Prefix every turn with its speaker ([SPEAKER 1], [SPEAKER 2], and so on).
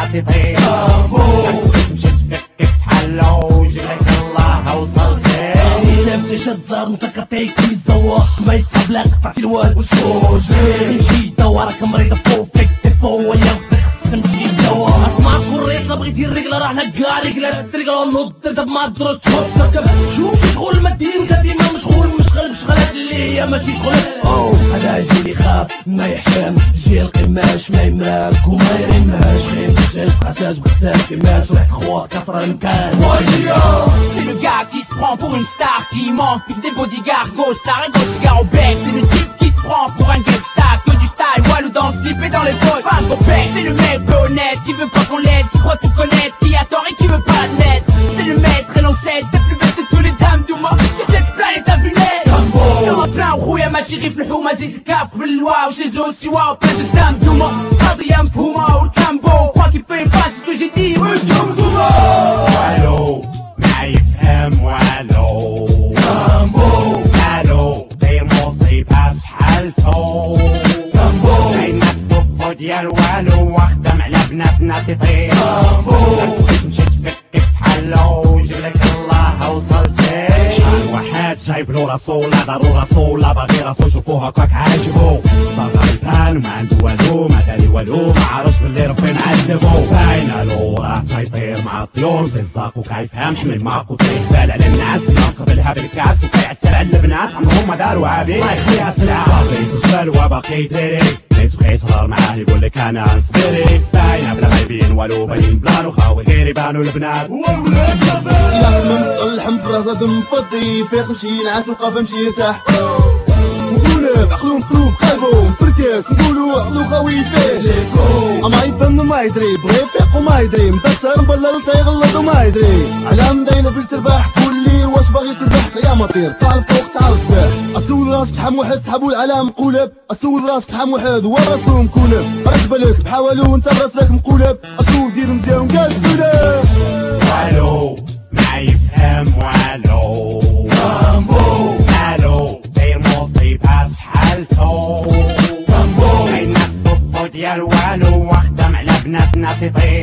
[SPEAKER 1] الناس يطير مشيت فكك حلو جبلك الله وصلتي
[SPEAKER 2] كيف تشدر انت كطيكي زواق ما يتسحب لا قطعتي الواد وشوش نمشي دوارك مريضة فوق فيك تفو ويا خصك تمشي دوا اسمع كوريت لا بغيتي الرجلة راه نكا رجلة الرجلة نوض درت ما درتش تركب شوف شغل ما دير انت ديما مشغول بشغلات اللي هي ماشي شغل انا جيلي خاف ما يحشم جي القماش ما يماك وما يرماش خير مشاش بقاتاش بغتاش كيماش واحد خوات كسر المكان
[SPEAKER 3] C'est le gars qui se prend pour une star, qui manque puis des bodyguards, gauche star et gros cigare au bec. C'est le type qui se prend pour un gangsta, que du style, walou dans le slip et dans les poches, pas de bec. C'est le mec peu honnête, qui veut pas qu'on l'aide, qui croit tout connaître, qui a tort et qui veut pas admettre. C'est le maître et l'ancêtre, des plus belles de tous les dames d'Ouma, que cette planète a vu naître. Le plein وخويا ماشي غير في الحومة زيد الكاف قبل الواو chez eux aussi واو plein de dames d'Ouma. قضية مفهومة والكامبو crois qu'il paye pas ce que j'ai dit.
[SPEAKER 1] والو ما يفهم والو كامبو الو داير مصيبة في حالتو كامبو هاي الناس بوبو ديال والو واخدم على بنات ناس يطير كامبو مشيت فكك في حلو جبلك الله وصلتي شحال واحد جايب له راسو لا دارو راسو لا باغي راسو شوفوه هكاك عاجبو باغا يبان وما عنده والو ما داري والو ما عرفش بلي ربي معذبو باينه له راه تيطير مع الطيور زيزاق وكيفهم حمل معاك وطيح بال على الناس اللي قبلها بالكاس وكيعتل على البنات عمرهم ما داروا عابي الله يخليها سلعه بغيت الشلوه باقي يديري بغيت تهضر معاه يقول لك انا نصبري باينه بلا ما يبين والو باين بلانو خاوي غير يبانو البنات
[SPEAKER 4] إلا خممت طلحم في راسه دم فضي فيق مشي نعاس وقف مشي يرتاح نقولب عقلو مقلوب قلبو مفركاس نقولو عقلو خاوي فيه ليكو اما يفهم ما يدري بغي يفيق وما يدري مدسر مبلل تيغلط وما يدري على مداينه بغيت تربح قولي واش باغي تربح يا مطير طالب فوق تعرف سباح اسول راسك شحال واحد سحبو العلام مقولب اسول راسك شحال واحد هو راسو مكولب رد بالك بحاولو انت براسك مقولب اسول دير مزيان كاع السودان
[SPEAKER 1] والو ما يفهم والو كامبو الو داير مصيبة في حالتو كامبو هاي الناس بوبو ديال والو واخدم على بنات ناس يطير